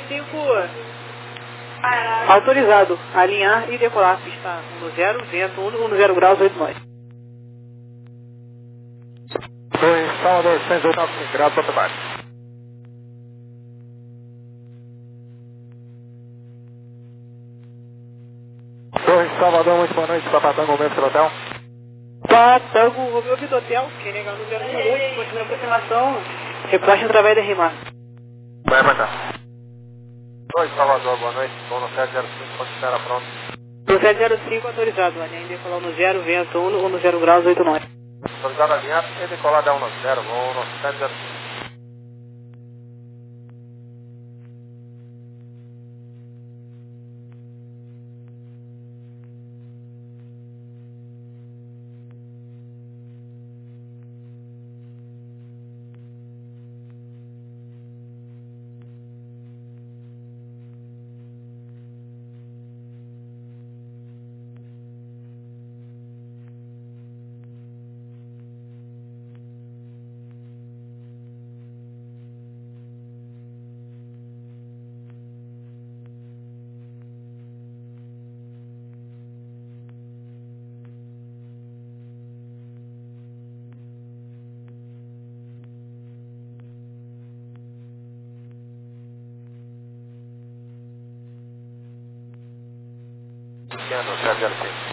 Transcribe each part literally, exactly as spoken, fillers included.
cinco, autorizado, alinhar e decolar, pista um zero, vento um zero graus, oito nós. dois, Salvador, cento e oitenta e cinco graus, ponto baixo. dois, Salvador, muito boa noite, Papatango, momento do hotel. Papatango, Romeu Vitor Hotel, quem negar no zero um oito, continua a aproximação, reporte através da R M A. Vai aguardar. dois, Salvador, boa noite, vou no sete zero cinco, quando estiver pronto. No sete zero cinco, autorizado, alinhar e decolar no zero, vento um no zero graus, oito nós. Autorizado alinhado e decolar da um no zero, vou no sete zero cinco. No sete zero cinco.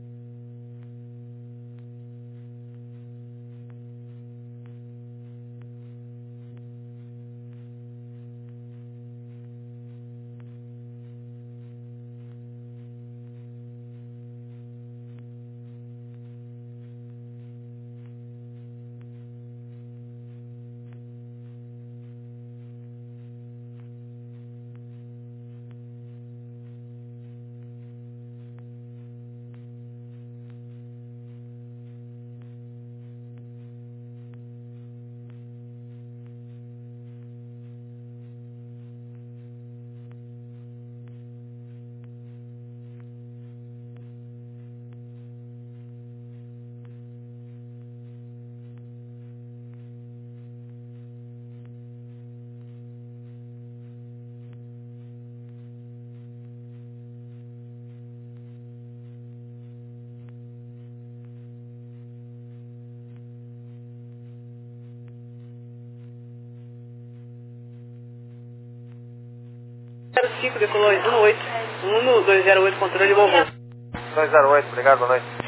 zero cinco, decolou um oito, um dois zero oito, controle de bom voo. dois zero oito, obrigado, boa noite.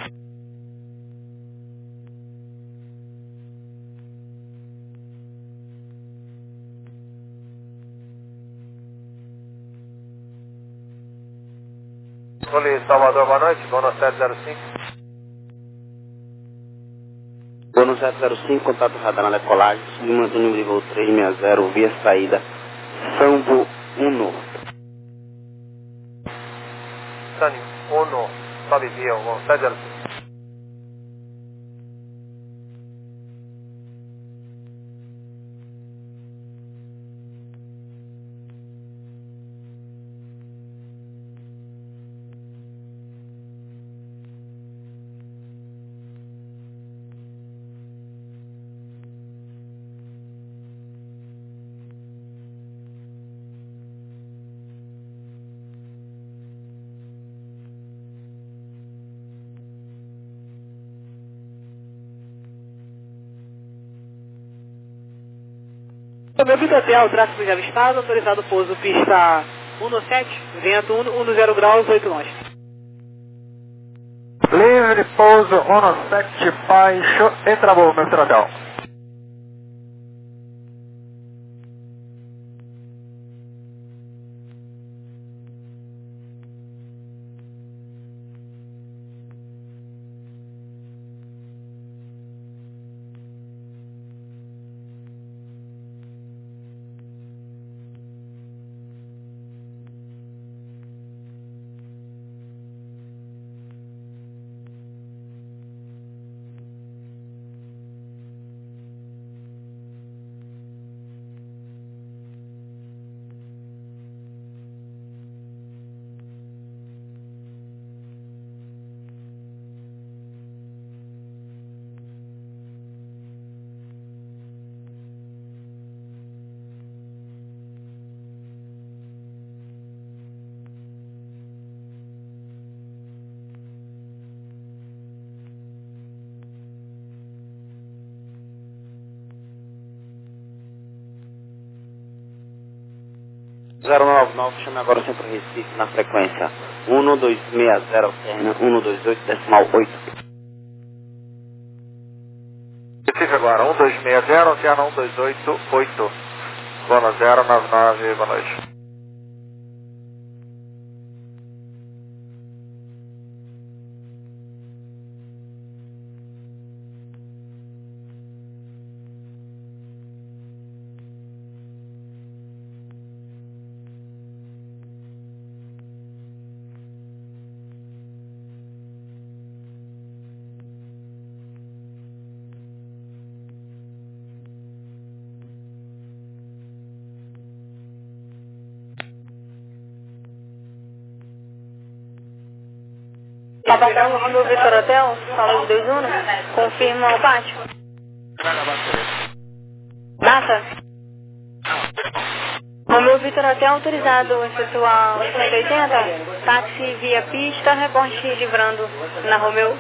Gole Salvador, boa noite, vou no sete zero cinco. Vou no sete zero cinco, contato radar na decolagem, subimando o número de voo trezentos e sessenta, via saída, Sambo Uno. Sunny, Uno, sobe via, vou sete zero cinco. Romeu Vitor Hotel, tráfego já avistado, autorizado pouso, pista um sete, vento um zero graus, oito nós. Livre pouso um sete, baixo e travou, meu hotel. zero nove nove, chame agora o Centro Recife na frequência um dois seis zero, alterna um dois oito, decimal oito. Recife agora, um dois seis zero, alterna um dois oito oito. Zona zero nove nove, boa noite. Papadão, Romeu Vitor Hotel, sala de dois Uno, confirma o pátio. Data? Romeu Vitor Hotel autorizado, efetuar oitocentos e oitenta, táxi via pista, reporte livrando na Romeu.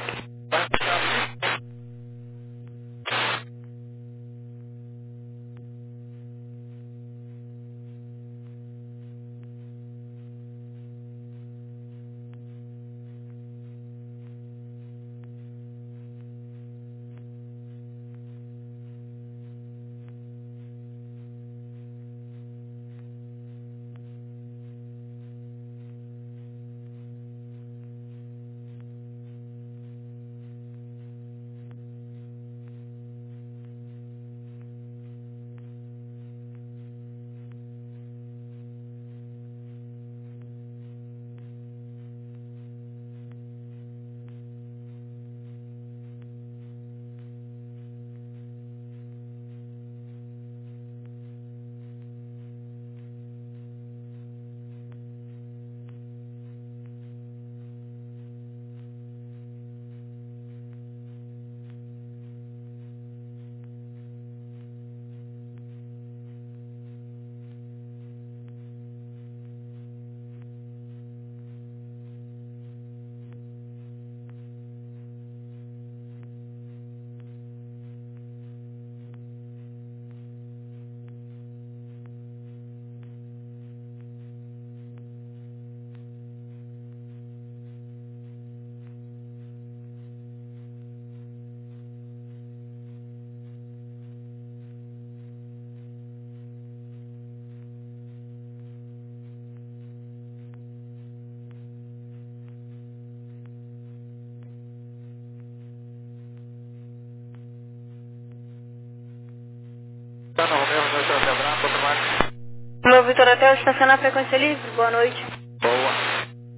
Romeu Vitor Hotel, estaciona a frequência livre, boa noite. Boa.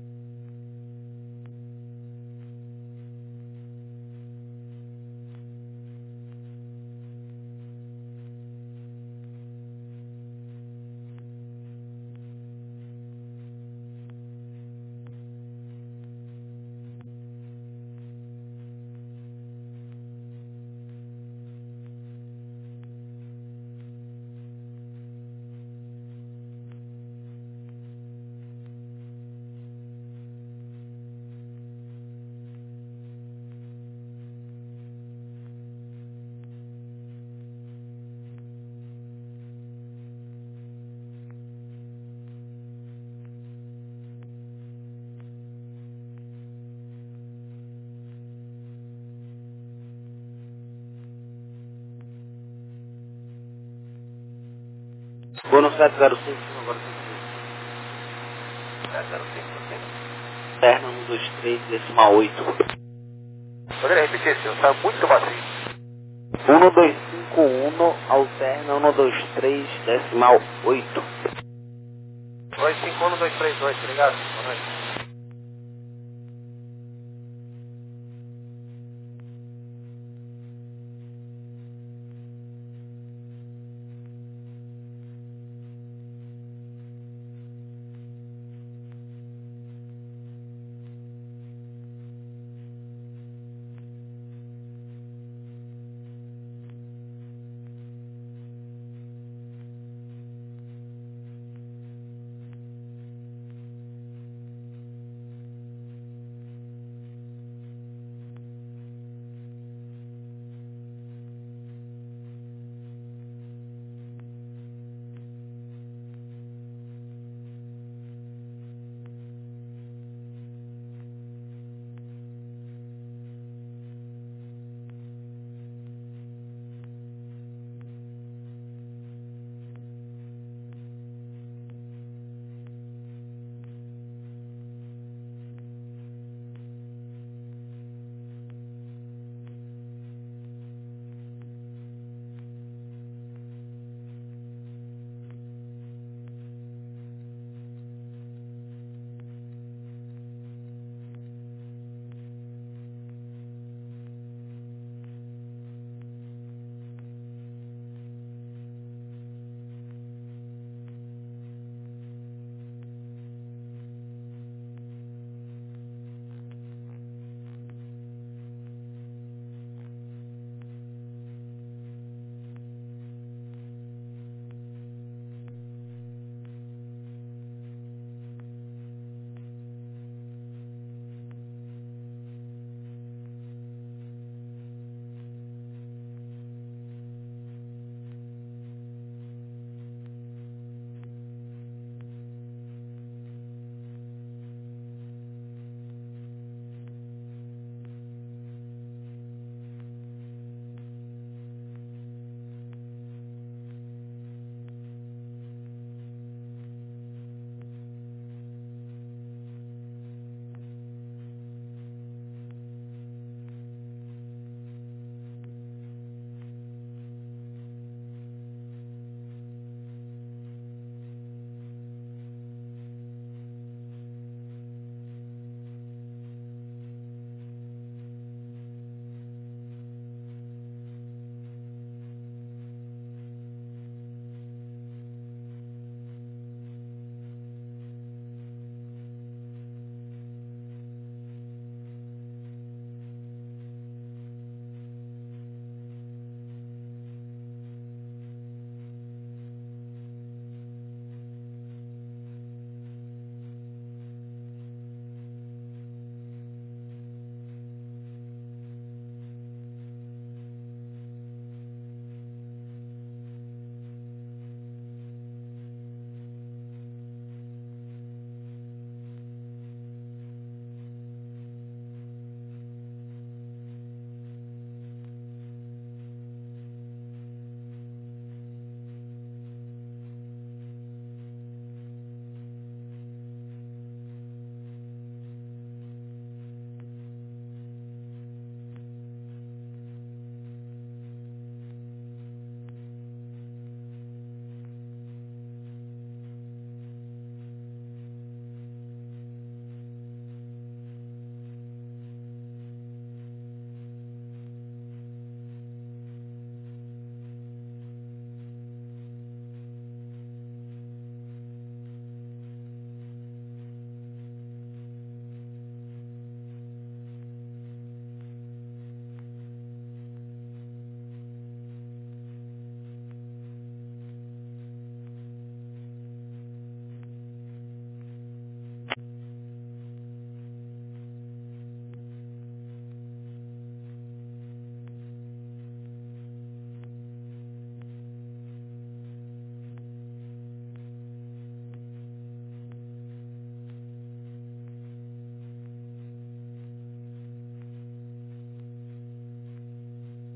Vou no sete zero cinco, agora sete zero cinco, alterna um dois três, decimal oito. Poderia repetir, senhor? Está muito vazio. um dois cinco um, alterna um dois três, decimal oito. dois cinco um dois três oito, obrigado. Boa noite.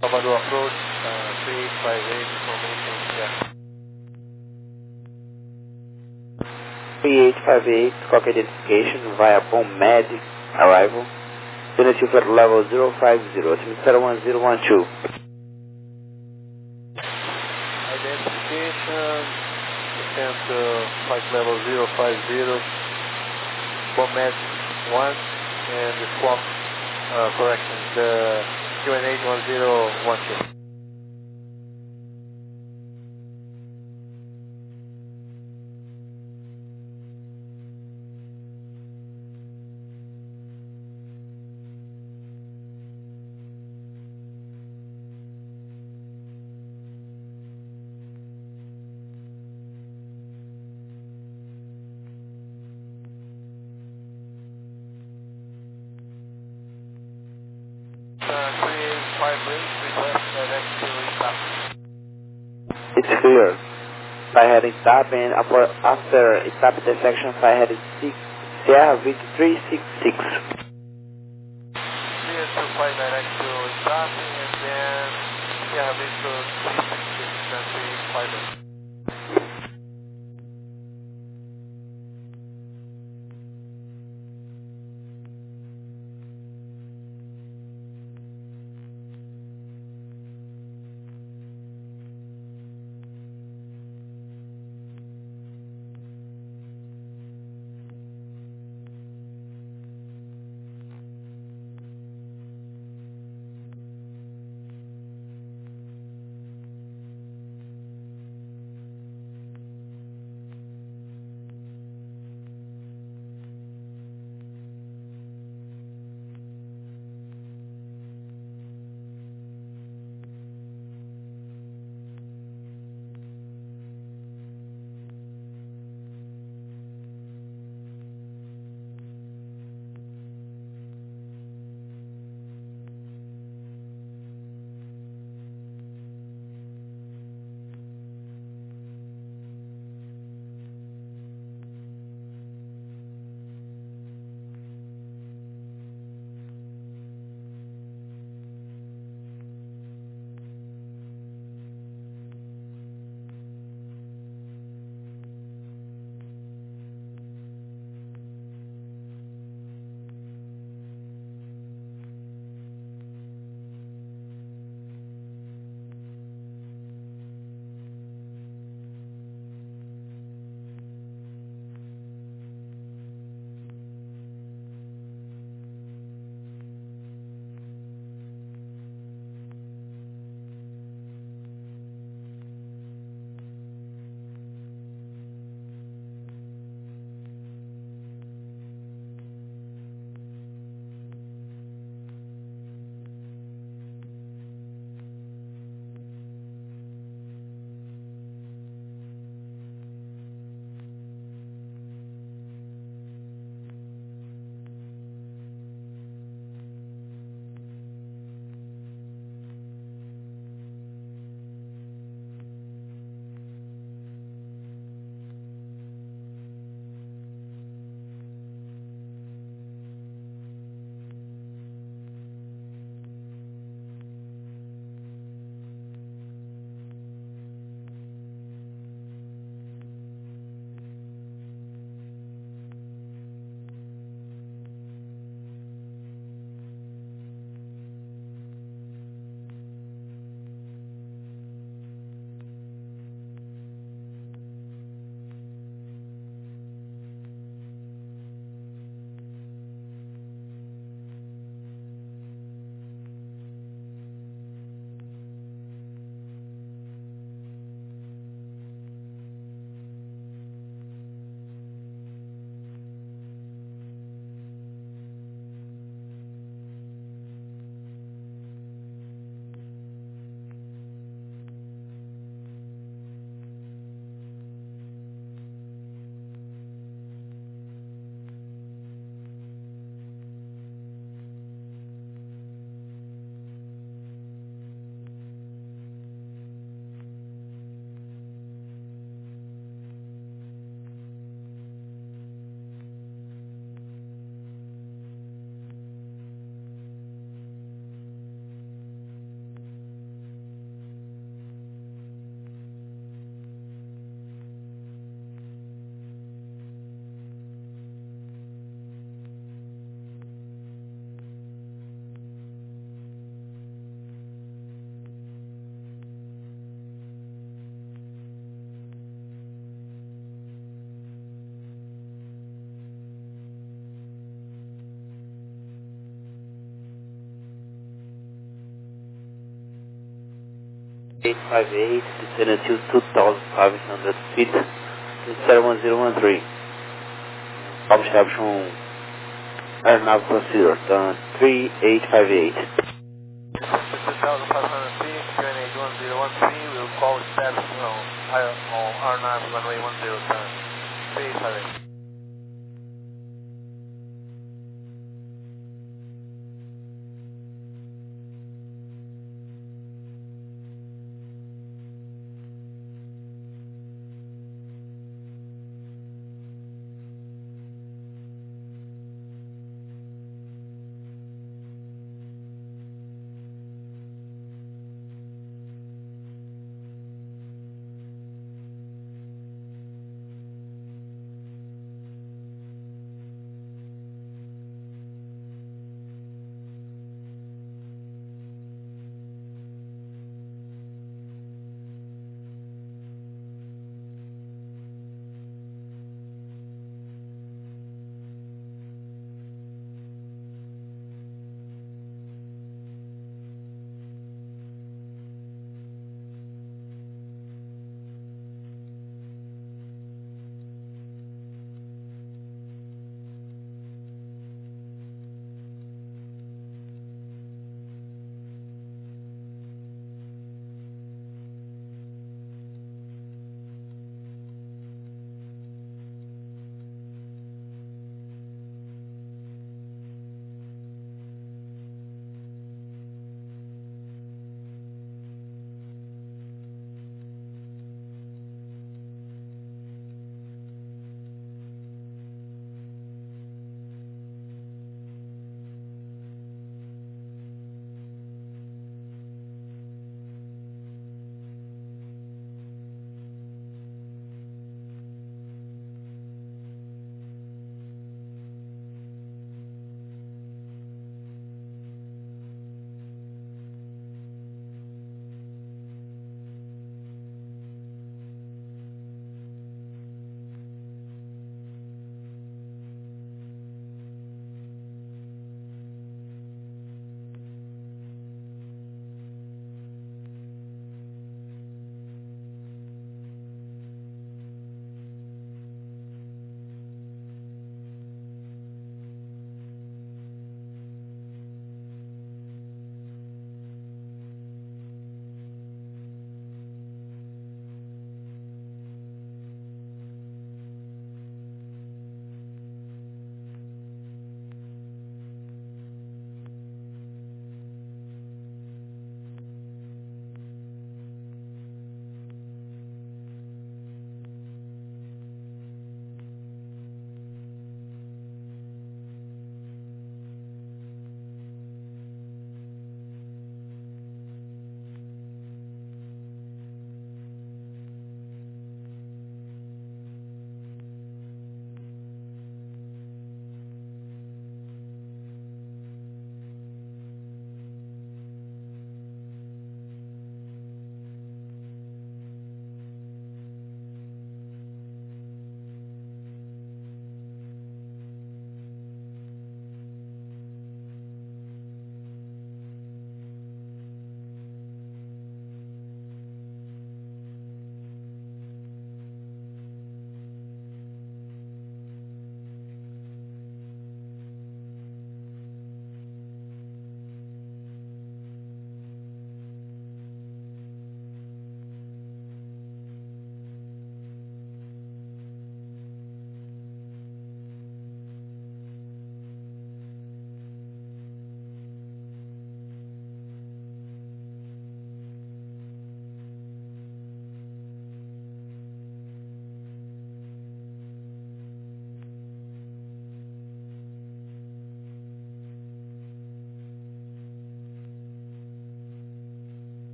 Salvador approach, uh, three eight five eight, information check. three eight five eight, Cock identification via Pom Med, arrival. Unity flight level zero five zero, zero one zero one two. Identification, descent to flight level zero five zero, Pom Med one, and the squawk, uh, correction, the Q N H one zero one two. It's clear. Fly heading stop and upper, after stop intersection, fly heading six, Sierra Victor three six six. Clear to fly direct to stop and then Sierra Victor three six six and three five eight. eight five eight, descending to two thousand five hundred feet, zero one zero one three. Obstruction, aeronave procedure, turn three eight five eight. two thousand five hundred feet, Q N H one zero one three, we'll call status on R nine runway one zero, turn three eight five eight.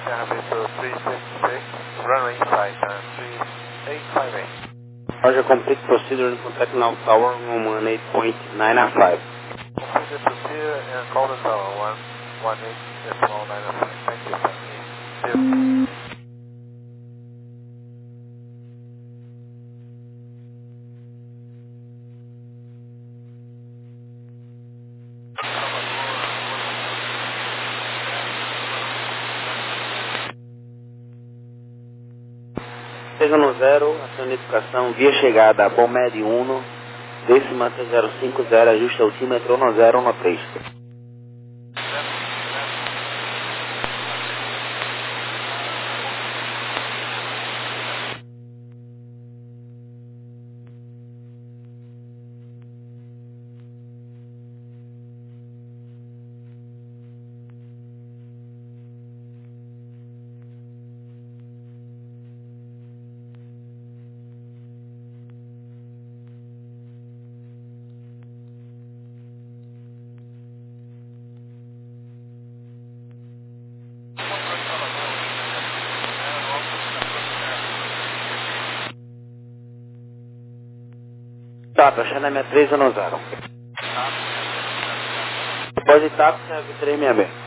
Sierra Vista three sixty-six, runway inside, uh, three eight five eight. Roger, complete procedure and contact now tower one eight point nine five. Complete the procedure and call the tower one one eight decimal nine five. Thank you, sir. Seja no zero, a sua identificação via chegada Bomed um, décima zero cinco zero, ajuste altímetro um zero um três. Tá, achando a minha três um zero. Pode estar, serve três seis seis.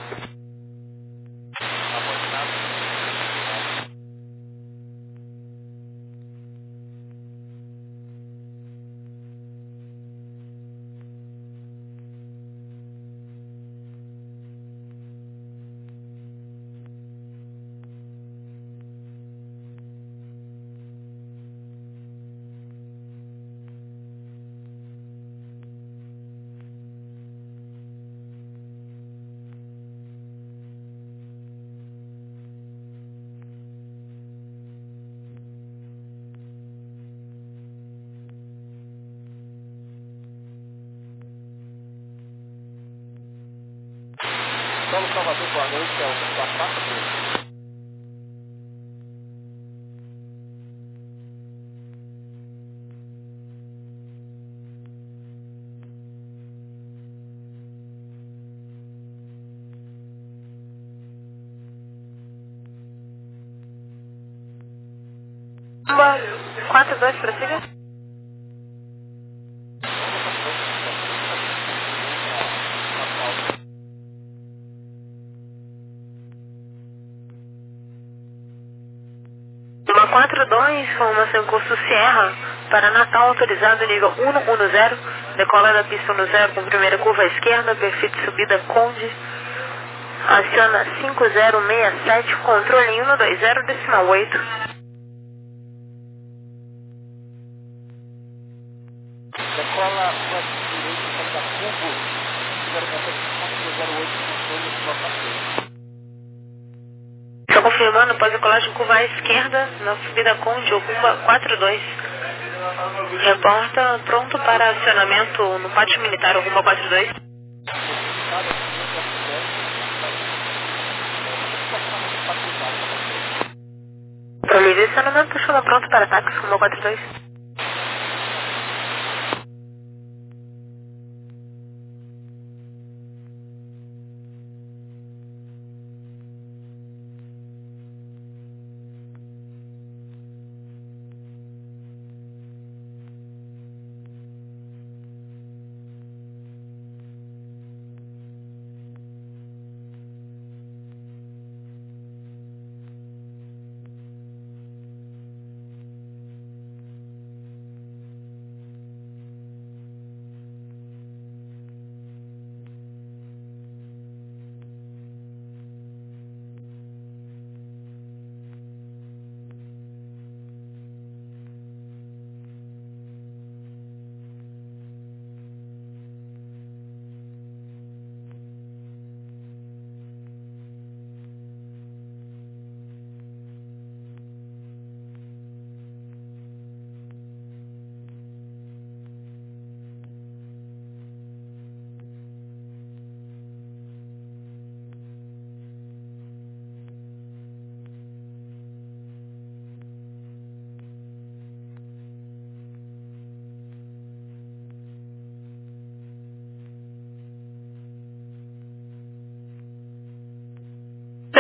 Paulo Salvador, boa noite, é o quatro quatro dois. quatro dois, prossiga. quatro dois, formação curso Sierra, para Natal autorizado nível um um zero, decola da pista um zero com primeira curva à esquerda, perfil de subida Conde, aciona cinco zero seis sete, controle um dois zero decimal oito. Decola flex direito, saída cubo, zero quatro zero oito, controle quatro. Estou confirmando, pós decolagem curva à esquerda, na subida Conde, ou curva quatro dois. Reporta pronto para acionamento no pátio militar, ou curva quatro dois. Para livre acionamento, chama pronto para ataques, curva quatro dois.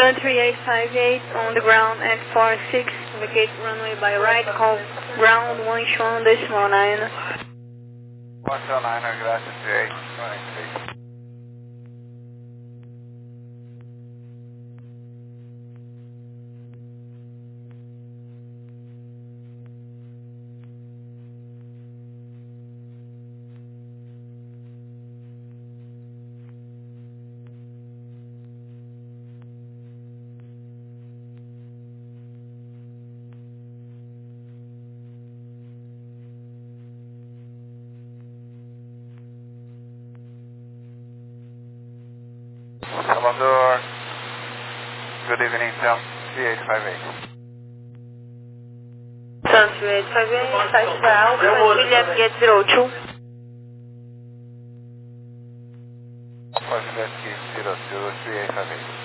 Sun three eight five eight on the ground at four six, indicate runway by right, call ground one one decimal nine. one zero nine, gracias, three eight, running three. Salvador, good evening, Sam, three eight five eight. Sun three eight five eight, site for Alpha, William Gate zero two. Kawasaki zero two, three eight five eight.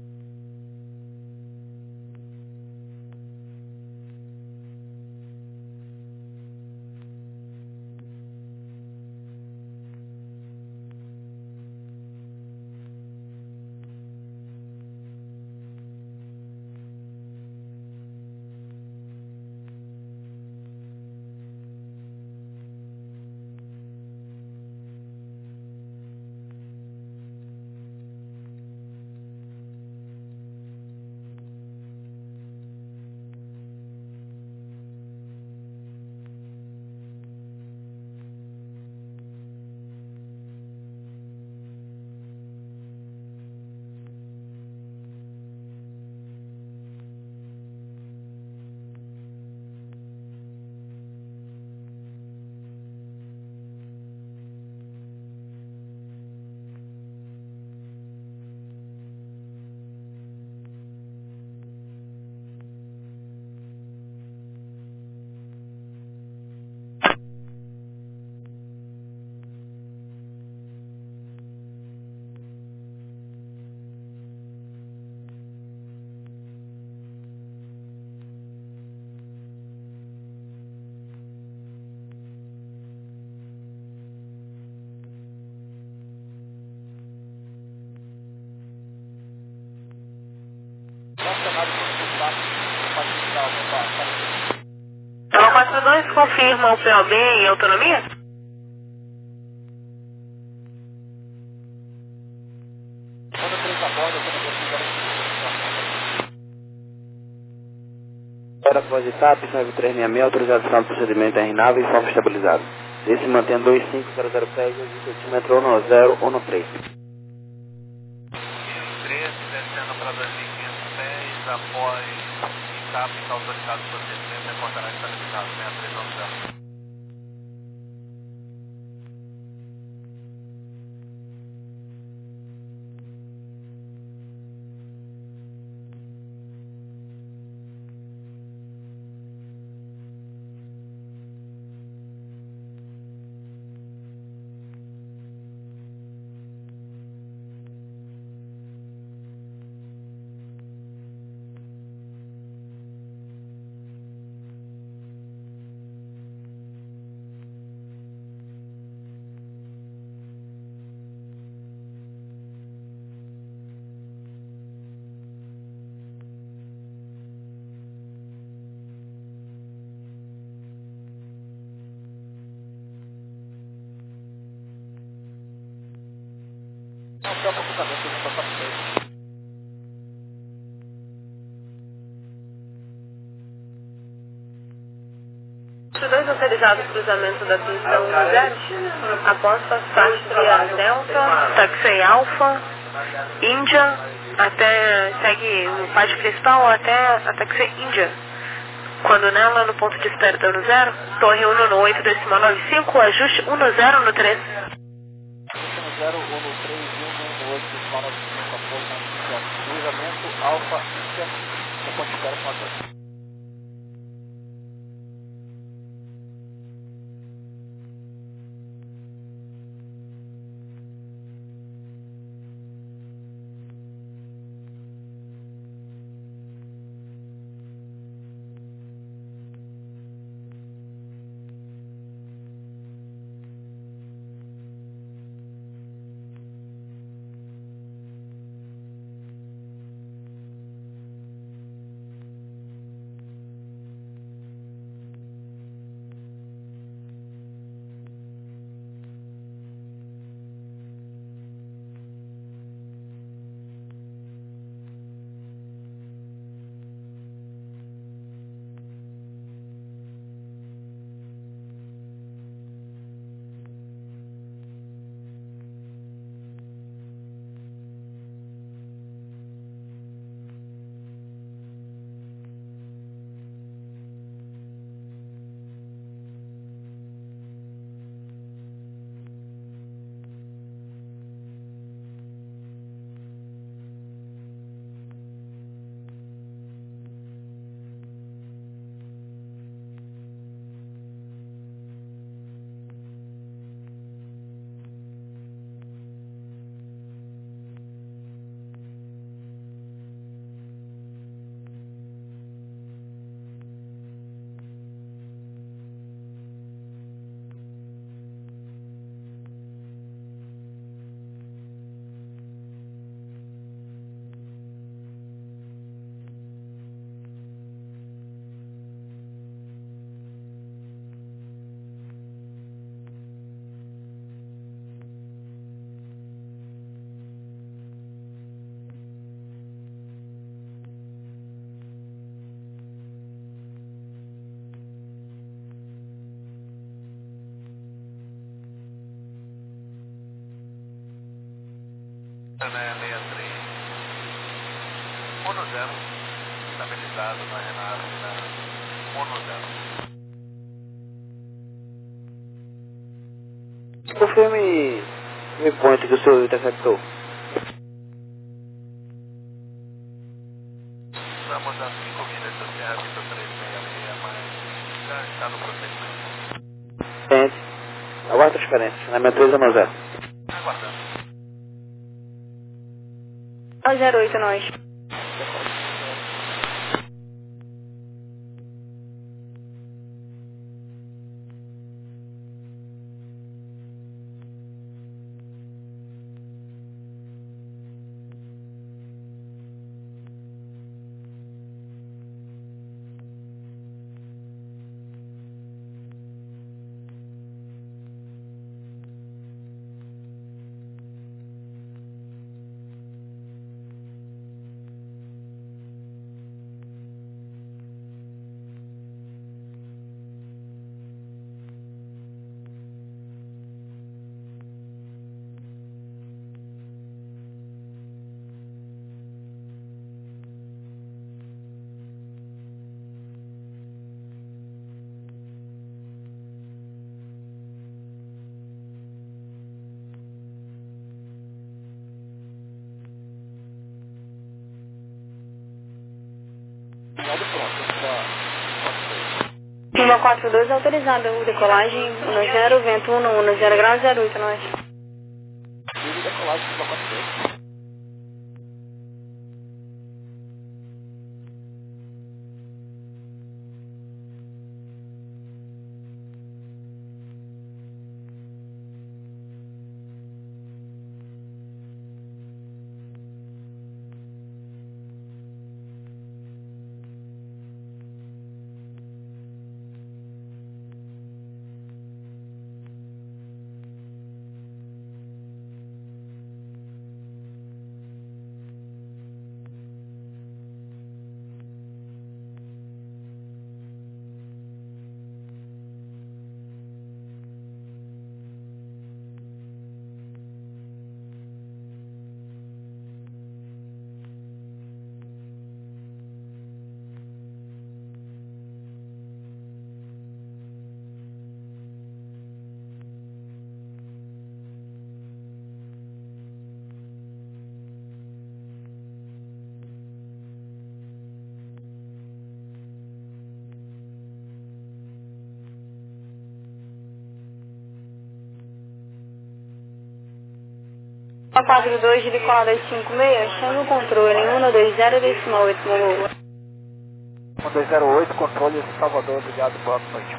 Então, quatro dois confirma o P O B e autonomia? Para após etapa, nove três seis seis, autorização do procedimento R nave e forma estabilizado. Esse mantém dois cinco zero zero pés, centímetro um zero um três. três, descendo para dois mil e quinhentos pés, após etapa, está autorizado o procedimento, recordará estabilizado, sessenta e três onze. dois autorizados cruzamento da pista um zero, após passar via Delta, taxi Alpha, Índia, até, segue o pádio principal até a taxi Índia. Quando nela, no ponto de espera do um zero, torre um no oito decimal nove cinco, ajuste um zero no três. um zero, um no três, um no oito decimal nove cinco, após cruzamento Alpha, Índia, no ponto de espera com a torre. sessenta e três, um zero, estabilizado na Renata, na um zero. Confirme o point que o senhor interceptou. Estamos a cinco milhas do Serra Vitor trezentos e sessenta e seis, mas já está no procedimento. Gente, aguarda transferência, na minha três a zero. Aguardando. zero oito, nós. Lima quatro dois autorizada, decolagem um zero, vento um zero grau, zero oito, nós. Decolagem Lima quatro dois. Lima quatro dois, decolada cinco seis, chame o controle em um dois zero, decimal oito, Mongol. um dois zero oito, controle Salvador, obrigado, boa noite.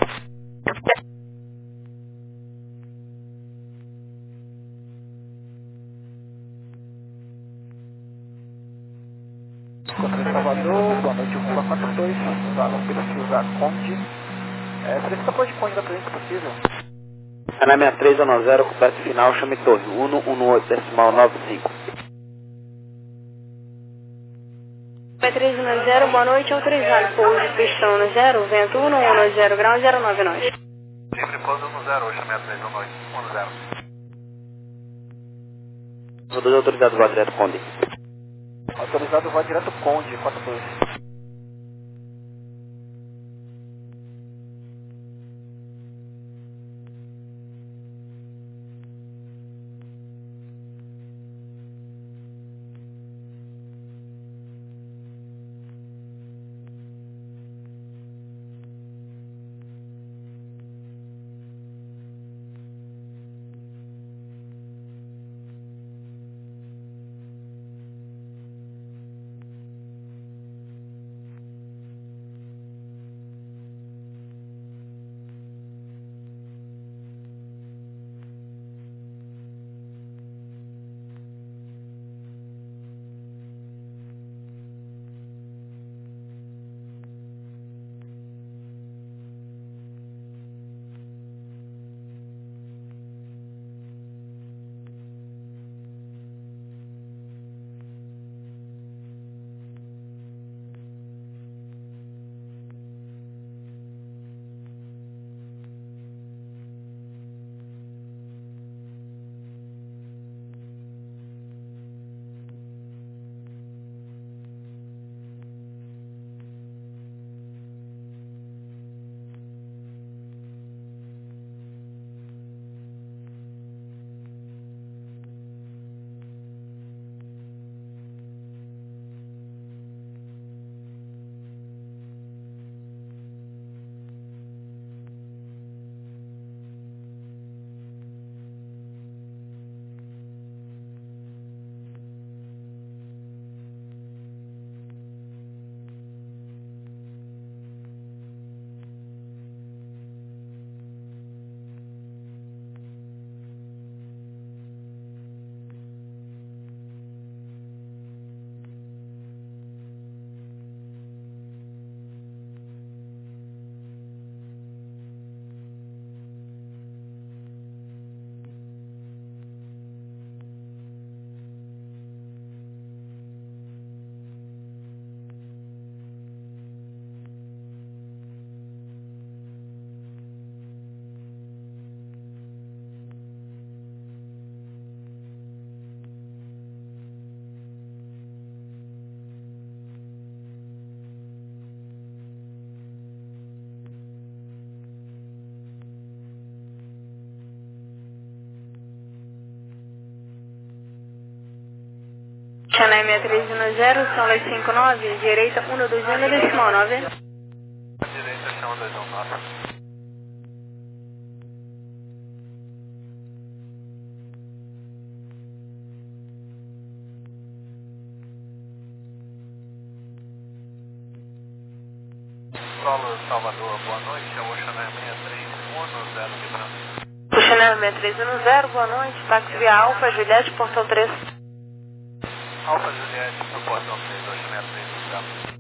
Controle Salvador, boa noite, Lima quatro dois, tá, não precisa Conde. É, solicita pode Conde da presença possível. Na minha três a zero, completo final, chame torre, um um oito decimal nove cinco. três um zero, boa noite, autorizado, pouso, pistão no zero, vento um um zero grau, zero nove, nós. Livre pouso um zero, chamei a três um noite, um zero. Todos autorizados, vá direto, Conde. Autorizado, vai direto Conde, quatro dois. Chennai seis três um zero, São cinco nove, direita um dois um, decimal nove. Direita, chama dois um nove. Solo Salvador, boa noite, é o Chennai seis três um zero de Branco. Chennai seis três um zero, boa noite, táxi via Alfa, Juliette, Portão três. Alfa Juliette, pro Portão três, o Chennai três um zero.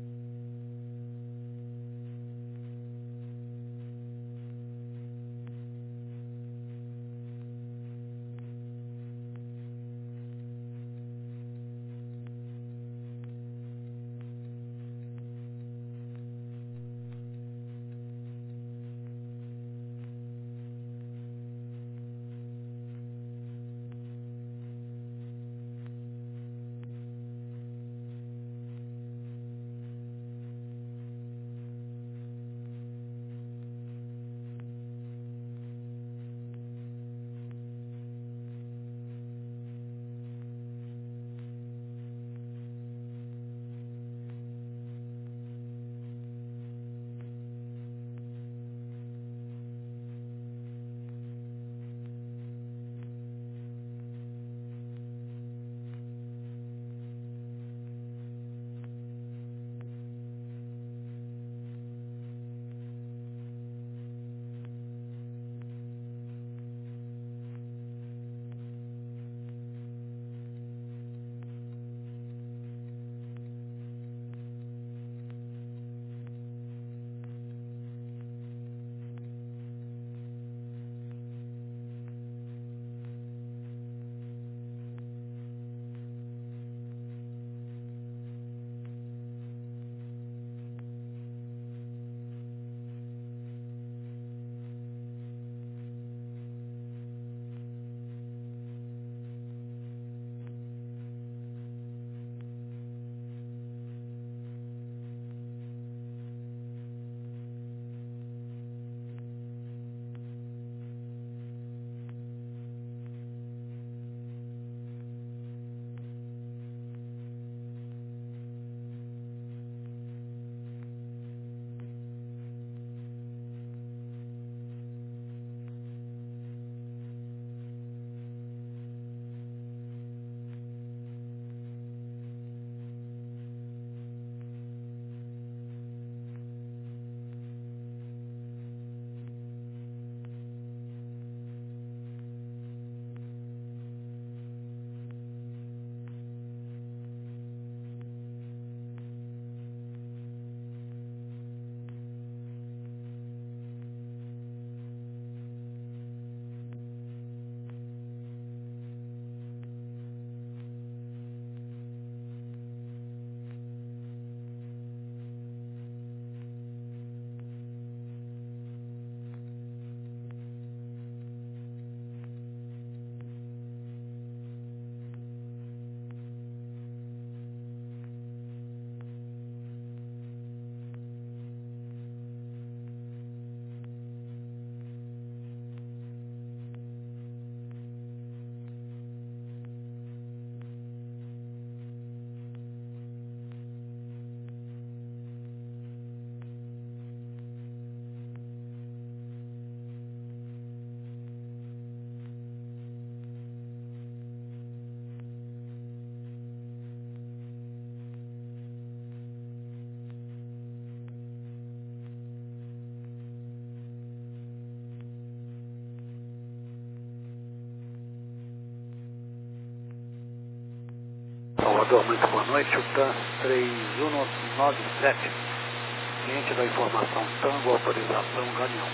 Salvador, muito boa noite. O TAN três um nove sete, cliente da informação Tango, autorização Galeão.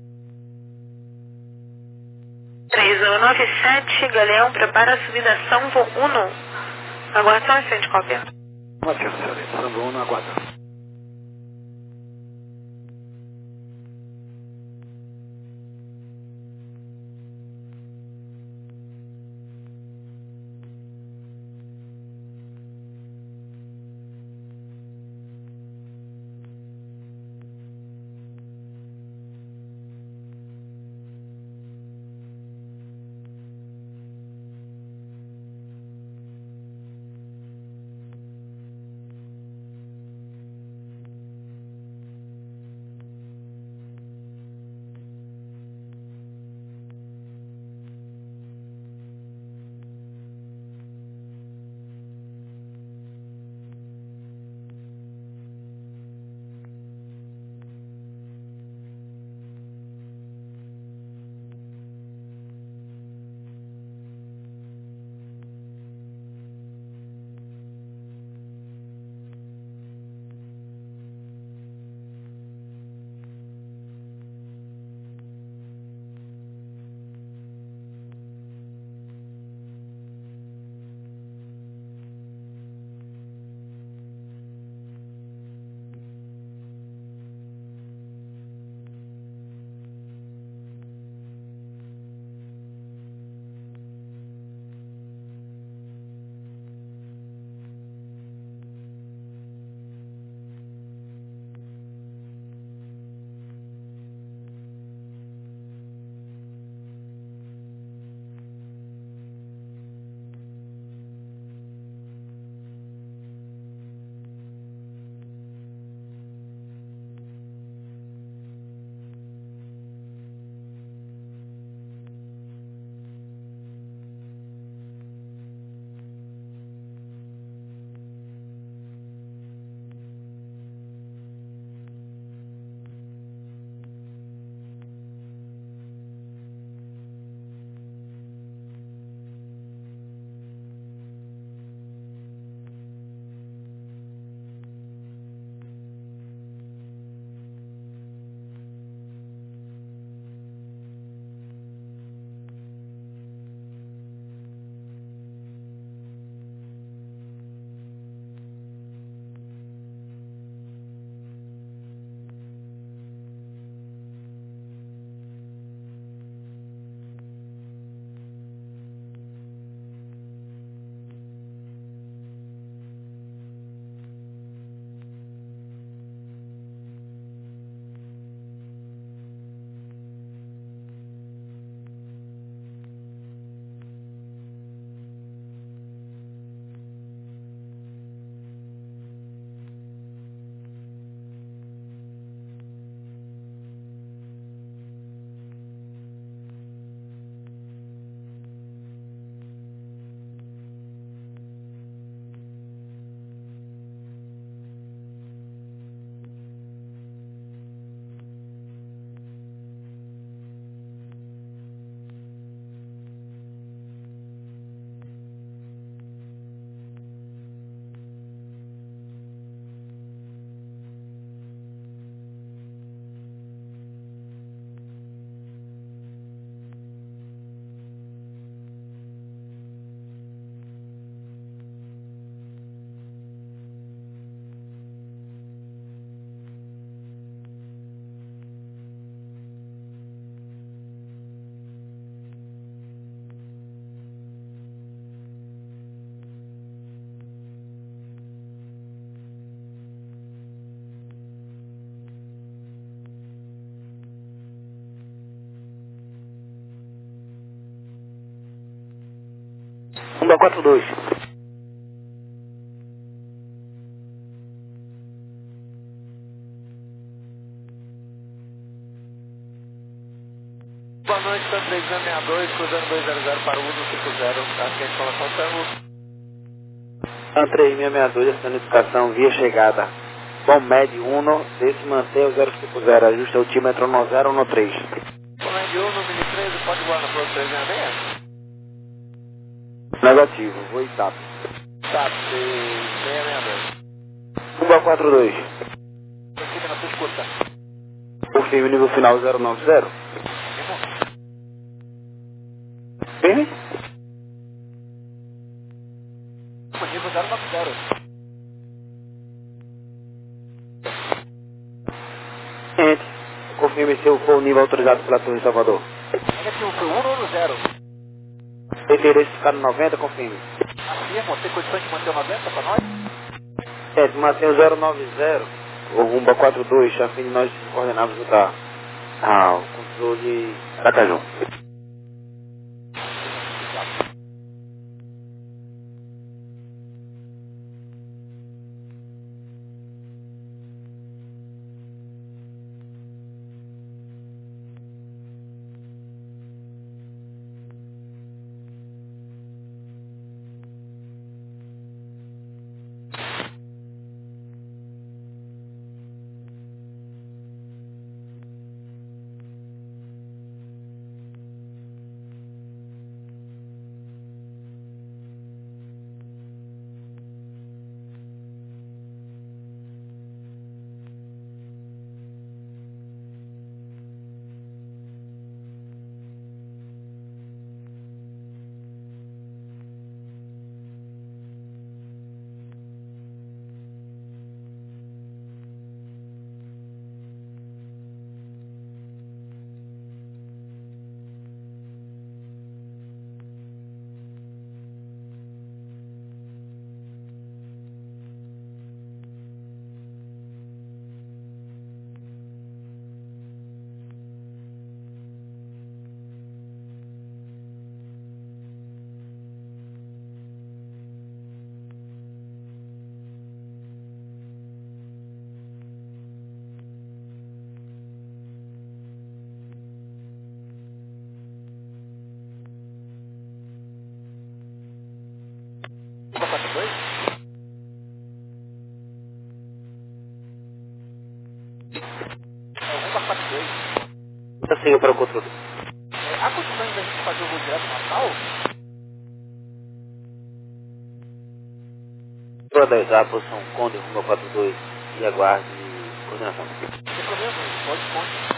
três um nove sete, Galeão, prepara a subida São Uno. Aguarda só um instante, cópia. Ótimo, senhorita. São Uno, aguarda. um quatro dois. Boa noite, Tan três zero seis dois, cruzando dois zero zero para o Uno cinco zero, aqui a informação Tango. Tan três seis seis dois, essa notificação via chegada. Bom médio um, desse manter o zero cinco zero, ajusta o altímetro no zero um três. Bom médio um, mini treze, pode voar na Pro três seis seis? Negativo, vou e tap. Tap, seis seis dois. um quatro dois. Fica na sua escuta. Confirme nível final zero nove zero. Firme? Nível zero nove zero. Entre. Confirme se for o nível autorizado pela Torre Salvador. Negativo, foi um um zero. Interesse ficar no noventa, confirme. Afirmo, tem condições de manter o noventa para nós? É, se manter o zero nove zero, o rumo a quatro dois, a fim de nós coordenarmos o da, ah, o controle Aracaju. um quatro dois? É, um quatro dois. Eu sigo para o controle. É, há condições da gente fazer o voo direto no Natal? Para dois A, posição Conde, rumo quatro dois e aguarde coordenação. Não tem problema, pode contar.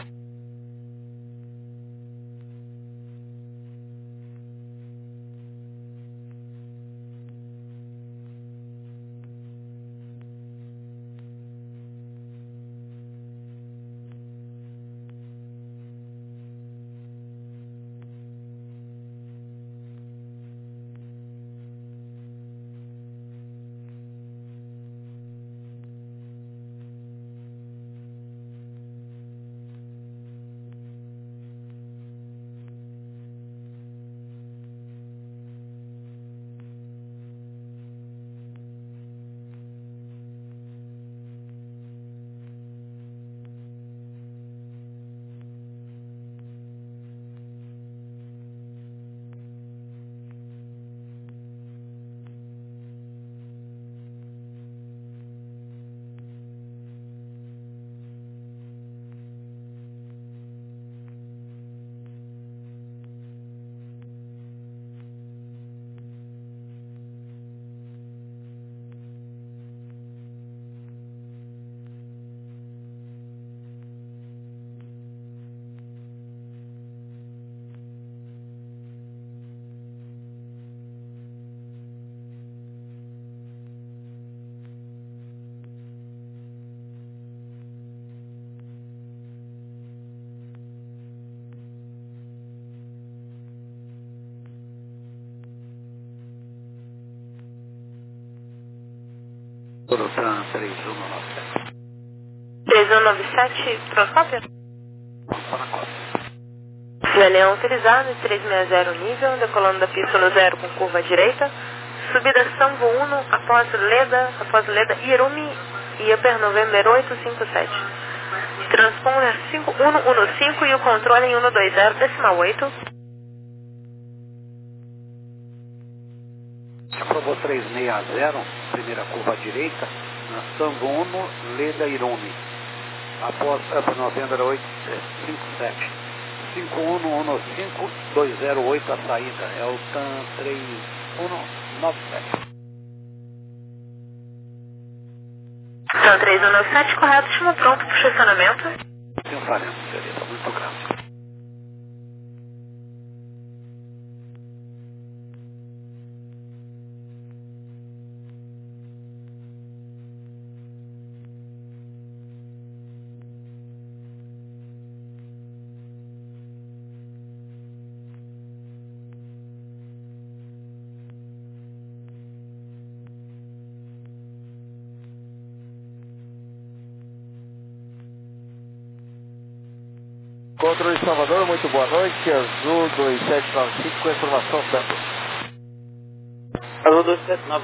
Dorotan três um nove sete. três um nove sete, pronto, cópia? Vamos para a cópia. G L autorizado, três seis zero nível, decolando da pista no zero com curva à direita. Subida Sambo um, após Leda, após Leda Irumi e Upper November oito cinco sete. Transponder cinco um um cinco e o controle em um dois zero, decimal oito. Aprovou três seis zero, primeira curva à direita, na Sambo um, Leda Irumi. Após Upper November oito cinco sete. cinco um um cinco, dois zero oito a saída, é o T A M três um nove sete. T A M três um nove sete, correto, estimo pronto para o estacionamento. Pensaremos, beleza, muito grande. Controle Salvador, muito boa noite, Azul dois sete nove cinco com a informação tanto. Azul dois sete nove